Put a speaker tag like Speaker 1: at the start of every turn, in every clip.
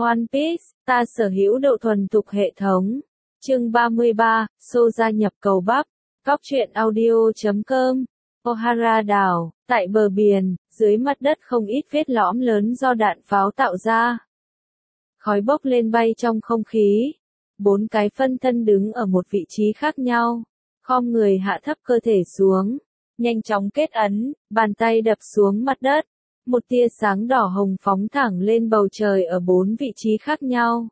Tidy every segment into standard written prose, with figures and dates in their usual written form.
Speaker 1: One Piece, ta sở hữu độ thuần thục hệ thống. Chương 33, Sô gia nhập cầu bắp. Góc truyện audio.com. Ohara đảo, tại bờ biển, dưới mặt đất không ít vết lõm lớn do đạn pháo tạo ra. Khói bốc lên bay trong không khí. 4 cái phân thân đứng ở một vị trí khác nhau. Khom người hạ thấp cơ thể xuống. Nhanh chóng kết ấn, bàn tay đập xuống mặt đất. Một tia sáng đỏ hồng phóng thẳng lên bầu trời ở 4 vị trí khác nhau.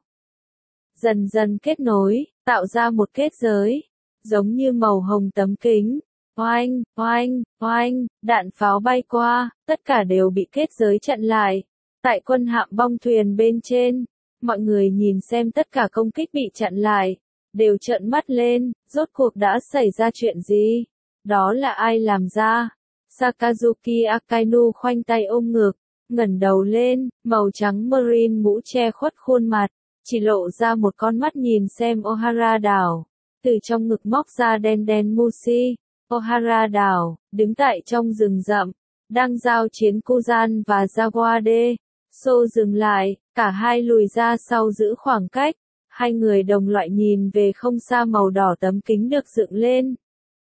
Speaker 1: Dần dần kết nối, tạo ra một kết giới. Giống như màu hồng tấm kính. Oanh, oanh, oanh, đạn pháo bay qua, tất cả đều bị kết giới chặn lại. Tại quân hạm bong thuyền bên trên, mọi người nhìn xem tất cả công kích bị chặn lại, đều trợn mắt lên, rốt cuộc đã xảy ra chuyện gì? Đó là ai làm ra? Sakazuki Akainu khoanh tay ôm ngực, ngẩng đầu lên, màu trắng marine mũ che khuất khuôn mặt, chỉ lộ ra một con mắt nhìn xem Ohara đảo. Từ trong ngực móc ra đen Mushi. Ohara đảo, đứng tại trong rừng rậm, đang giao chiến Kuzan và Zawade. Sô dừng lại, cả hai lùi ra sau giữ khoảng cách. Hai người đồng loại nhìn về không xa màu đỏ tấm kính được dựng lên.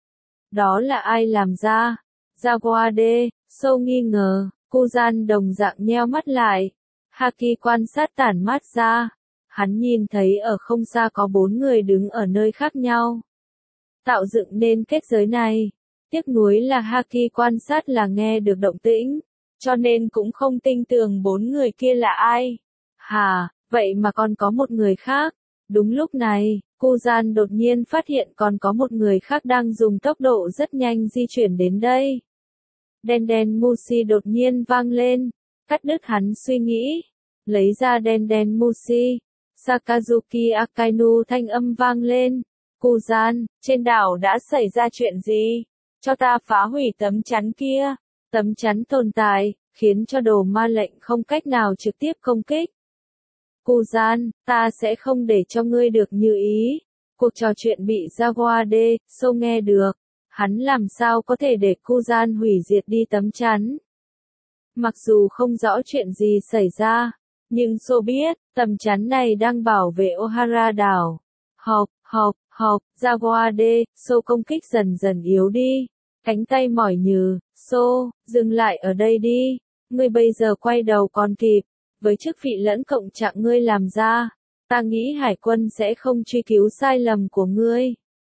Speaker 1: Đó là ai làm ra? Zawade, Sô nghi ngờ. Kuzan đồng dạng nheo mắt lại. Haki quan sát tản mát ra. Hắn nhìn thấy ở không xa có 4 người đứng ở nơi khác nhau. Tạo dựng nên kết giới này. Tiếc nuối là Haki quan sát là nghe được động tĩnh, cho nên cũng không tin tưởng 4 người kia là ai. Hà, vậy mà còn có một người khác. Đúng lúc này, Kuzan đột nhiên phát hiện còn có một người khác đang dùng tốc độ rất nhanh di chuyển đến đây. Đen Mushi đột nhiên vang lên, cắt đứt hắn suy nghĩ. Lấy ra đen Mushi. Sakazuki Akainu thanh âm vang lên. Kuzan, trên đảo đã xảy ra chuyện gì? Cho ta phá hủy tấm chắn kia. Tấm chắn tồn tại, khiến cho đồ ma lệnh không cách nào trực tiếp công kích. Kuzan, ta sẽ không để cho ngươi được như ý. Cuộc trò chuyện bị Zawade, Sô nghe được. Hắn làm sao có thể để Kuzan hủy diệt đi tấm chắn? Mặc dù không rõ chuyện gì xảy ra, nhưng Sô biết, tấm chắn này đang bảo vệ Ohara đảo. Học, Zawade, Sô công kích dần dần yếu đi. Cánh tay mỏi nhừ, Sô, dừng lại ở đây đi. Ngươi bây giờ quay đầu còn kịp. Với chức vị lẫn cộng trạng ngươi làm ra, ta nghĩ hải quân sẽ không truy cứu sai lầm của ngươi.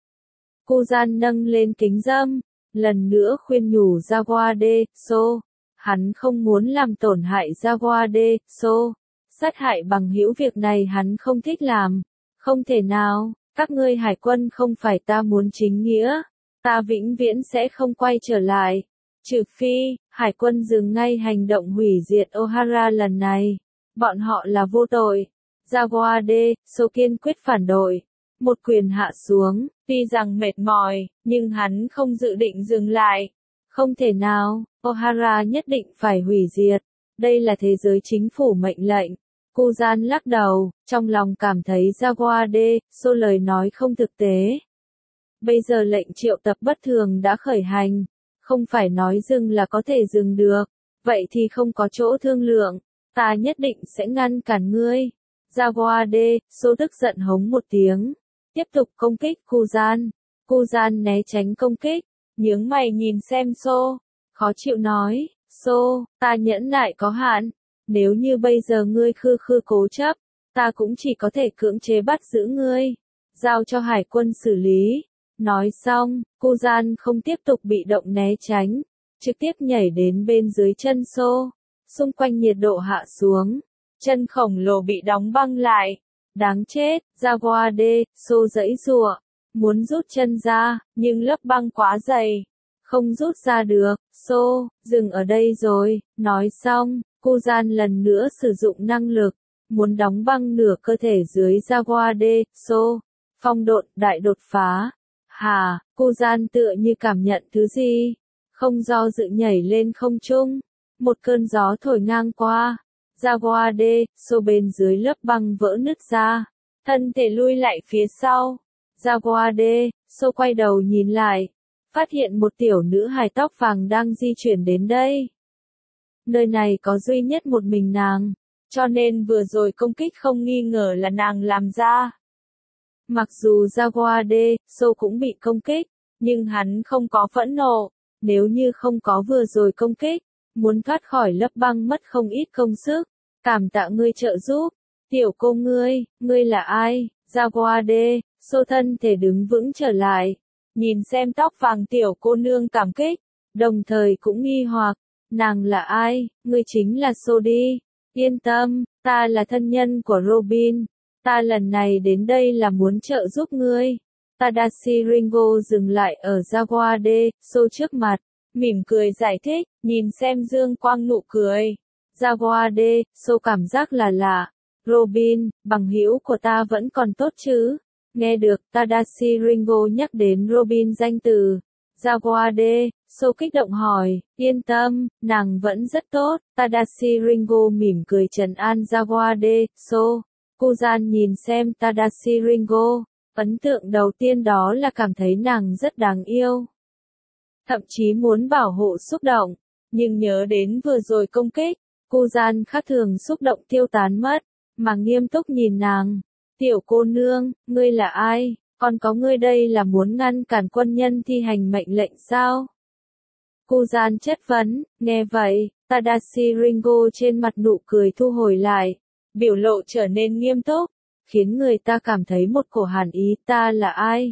Speaker 1: Kuzan nâng lên kính râm, lần nữa khuyên nhủ Zawade, Sô. Hắn không muốn làm tổn hại Zawade, Sô. Sát hại bằng hữu việc này hắn không thích làm. Không thể nào, các ngươi hải quân không phải ta muốn chính nghĩa. Ta vĩnh viễn sẽ không quay trở lại. Trừ phi, hải quân dừng ngay hành động hủy diệt Ohara lần này. Bọn họ là vô tội. Zawade, Sô kiên quyết phản đối. Một quyền hạ xuống, tuy rằng mệt mỏi, nhưng hắn không dự định dừng lại. Không thể nào, Ohara nhất định phải hủy diệt. Đây là thế giới chính phủ mệnh lệnh. Kuzan lắc đầu, trong lòng cảm thấy Zawade, Sô lời nói không thực tế. Bây giờ lệnh triệu tập bất thường đã khởi hành. Không phải nói dừng là có thể dừng được. Vậy thì không có chỗ thương lượng. Ta nhất định sẽ ngăn cản ngươi. Zawade, Sô tức giận hống một tiếng. Tiếp tục công kích Kuzan. Kuzan né tránh công kích. Nhướng mày nhìn xem Sô. Khó chịu nói. Sô, ta nhẫn nại có hạn. Nếu như bây giờ ngươi khư cố chấp, ta cũng chỉ có thể cưỡng chế bắt giữ ngươi. Giao cho hải quân xử lý. Nói xong, Kuzan không tiếp tục bị động né tránh. Trực tiếp nhảy đến bên dưới chân Sô. Xung quanh nhiệt độ hạ xuống. Chân khổng lồ bị đóng băng lại. Đáng chết, Zawade, Sô giãy giụa. Muốn rút chân ra, nhưng lớp băng quá dày. Không rút ra được. Sô, dừng ở đây rồi. Nói xong, Kuzan lần nữa sử dụng năng lực. Muốn đóng băng nửa cơ thể dưới Zawade, Sô. Phong độn, đại đột phá. Hà, Kuzan tựa như cảm nhận thứ gì. Không do dự nhảy lên không trung. Một cơn gió thổi ngang qua. Zawade, Sô bên dưới lớp băng vỡ nứt ra. Thân thể lui lại phía sau. Zawade, Sô quay đầu nhìn lại. Phát hiện một tiểu nữ hài tóc vàng đang di chuyển đến đây. Nơi này có duy nhất một mình nàng. cho nên vừa rồi công kích không nghi ngờ là nàng làm ra. Mặc dù Jaguar D, So cũng bị công kích, nhưng hắn không có phẫn nộ, nếu như không có vừa rồi công kích, muốn thoát khỏi lớp băng mất không ít công sức. Cảm tạ ngươi trợ giúp. Tiểu cô ngươi là ai? Jaguar D, So thân thể đứng vững trở lại, nhìn xem tóc vàng tiểu cô nương cảm kích, đồng thời cũng nghi hoặc, nàng là ai? Ngươi chính là So đi. Yên tâm, ta là thân nhân của Robin. Ta lần này đến đây là muốn trợ giúp ngươi. Tadashi Ringo dừng lại ở Jaguar D, So trước mặt, mỉm cười giải thích, nhìn xem dương quang nụ cười. Jaguar D, So cảm giác là lạ. Robin, bằng hữu của ta vẫn còn tốt chứ? Nghe được Tadashi Ringo nhắc đến Robin danh từ. Jaguar D, So kích động hỏi, yên tâm, nàng vẫn rất tốt. Tadashi Ringo mỉm cười trấn an Jaguar D, So. Kuzan nhìn xem Tadashi Ringo, ấn tượng đầu tiên đó là cảm thấy nàng rất đáng yêu. Thậm chí muốn bảo hộ xúc động, nhưng nhớ đến vừa rồi công kích, Kuzan khác thường xúc động tiêu tán mất, mà nghiêm túc nhìn nàng. Tiểu cô nương, ngươi là ai? Còn có ngươi đây là muốn ngăn cản quân nhân thi hành mệnh lệnh sao? Kuzan chất vấn, nghe vậy, Tadashi Ringo trên mặt nụ cười thu hồi lại, biểu lộ trở nên nghiêm túc, khiến người ta cảm thấy một cổ hàn ý. Ta là ai?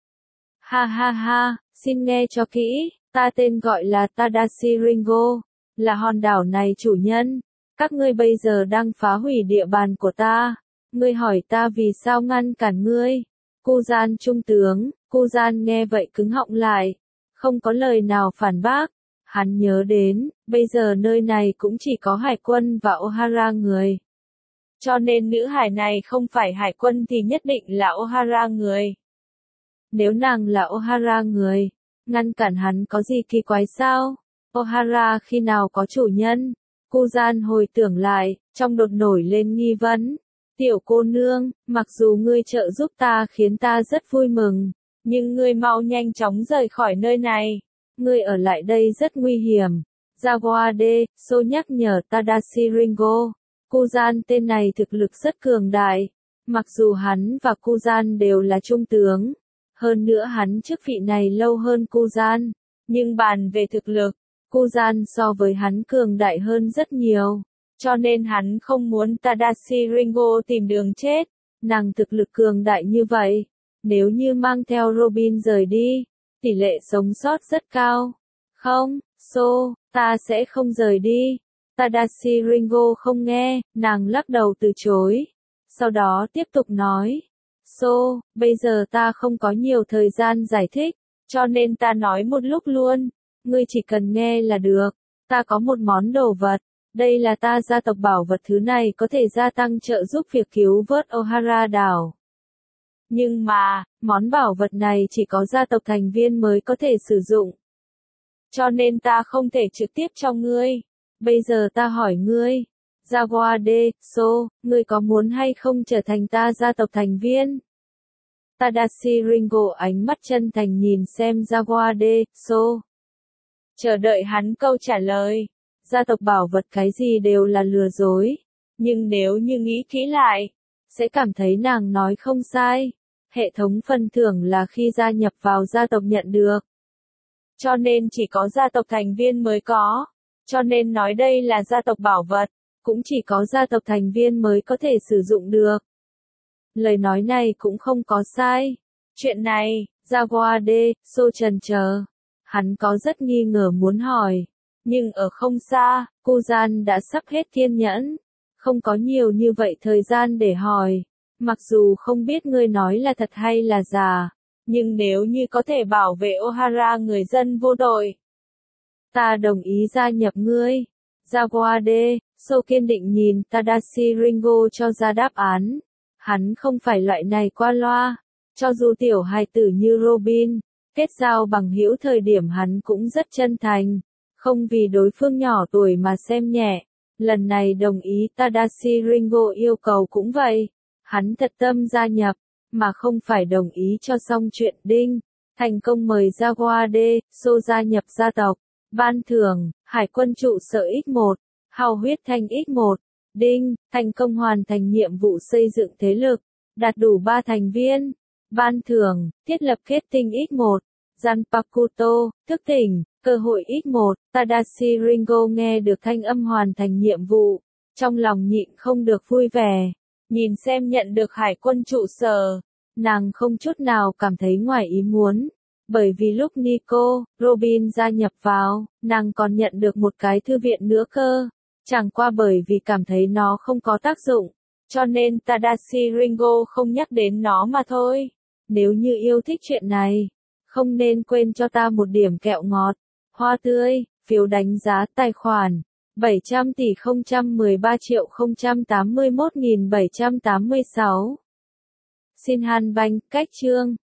Speaker 1: Ha ha ha, xin nghe cho kỹ, ta tên gọi là Tadashi Ringo, là hòn đảo này chủ nhân. Các ngươi bây giờ đang phá hủy địa bàn của ta. Ngươi hỏi ta vì sao ngăn cản ngươi? Kuzan trung tướng. Kuzan nghe vậy cứng họng lại, không có lời nào phản bác. Hắn nhớ đến, bây giờ nơi này cũng chỉ có hải quân và Ohara người. Cho nên nữ hải này không phải hải quân thì nhất định là Ohara người. Nếu nàng là Ohara người, ngăn cản hắn có gì kỳ quái sao? Ohara khi nào có chủ nhân? Kuzan hồi tưởng lại, trong đột nổi lên nghi vấn. Tiểu cô nương, mặc dù ngươi trợ giúp ta khiến ta rất vui mừng, nhưng ngươi mau nhanh chóng rời khỏi nơi này. Ngươi ở lại đây rất nguy hiểm. Jaguar D, So nhắc nhở Tadashi Ringo. Kuzan tên này thực lực rất cường đại. Mặc dù hắn và Kuzan đều là trung tướng, hơn nữa hắn chức vị này lâu hơn Kuzan, nhưng bàn về thực lực, Kuzan so với hắn cường đại hơn rất nhiều, cho nên hắn không muốn Tadashi Ringo tìm đường chết. Nàng thực lực cường đại như vậy, nếu như mang theo Robin rời đi, tỷ lệ sống sót rất cao. Không, So, ta sẽ không rời đi. Tadashi Ringo không nghe, nàng lắc đầu từ chối. Sau đó tiếp tục nói, So, bây giờ ta không có nhiều thời gian giải thích, cho nên ta nói một lúc luôn. Ngươi chỉ cần nghe là được. Ta có một món đồ vật. Đây là ta gia tộc bảo vật, thứ này có thể gia tăng trợ giúp việc cứu vớt Ohara đảo. Nhưng mà, món bảo vật này chỉ có gia tộc thành viên mới có thể sử dụng. Cho nên ta không thể trực tiếp cho ngươi. Bây giờ ta hỏi ngươi, Jaguar D, So, ngươi có muốn hay không trở thành ta gia tộc thành viên? Tadashi Ringo ánh mắt chân thành nhìn xem Jaguar D, So. Chờ đợi hắn câu trả lời. Gia tộc bảo vật cái gì đều là lừa dối. Nhưng nếu như nghĩ kỹ lại, sẽ cảm thấy nàng nói không sai. Hệ thống phần thưởng là khi gia nhập vào gia tộc nhận được. Cho nên chỉ có gia tộc thành viên mới có. Cho nên nói đây là gia tộc bảo vật, cũng chỉ có gia tộc thành viên mới có thể sử dụng được. Lời nói này cũng không có sai. Chuyện này, Jaguar D, So trần chờ. Hắn có rất nghi ngờ muốn hỏi. Nhưng ở không xa, Kuzan đã sắp hết kiên nhẫn. Không có nhiều như vậy thời gian để hỏi. Mặc dù không biết ngươi nói là thật hay là giả, nhưng nếu như có thể bảo vệ Ohara người dân vô tội, ta đồng ý gia nhập ngươi. Jaguar D, So kiên định nhìn Tadashi Ringo cho ra đáp án. Hắn không phải loại này qua loa. Cho dù tiểu hài tử như Robin, kết giao bằng hữu thời điểm hắn cũng rất chân thành. Không vì đối phương nhỏ tuổi mà xem nhẹ. Lần này đồng ý Tadashi Ringo yêu cầu cũng vậy. Hắn thật tâm gia nhập, mà không phải đồng ý cho xong chuyện. Đinh, thành công mời Jaguar D, So gia nhập gia tộc. Ban thưởng, Hải quân trụ sở X1, hào huyết thanh X1, Đinh, thành công hoàn thành nhiệm vụ xây dựng thế lực, đạt đủ 3 thành viên. Ban thưởng, thiết lập kết tinh X1. Zanpakuto, thức tỉnh, cơ hội X1. Tadashi Ringo nghe được thanh âm hoàn thành nhiệm vụ. Trong lòng nhịn không được vui vẻ. Nhìn xem nhận được hải quân trụ sở. Nàng không chút nào cảm thấy ngoài ý muốn. Bởi vì lúc Nico, Robin gia nhập vào, nàng còn nhận được một cái thư viện nữa cơ. Chẳng qua bởi vì cảm thấy nó không có tác dụng. Cho nên Tadashi Ringo không nhắc đến nó mà thôi. Nếu như yêu thích chuyện này, không nên quên cho ta một điểm kẹo ngọt. Hoa tươi, phiếu đánh giá tài khoản. 700 tỷ 013 triệu 081.786. Xin Han Banh, cách chương.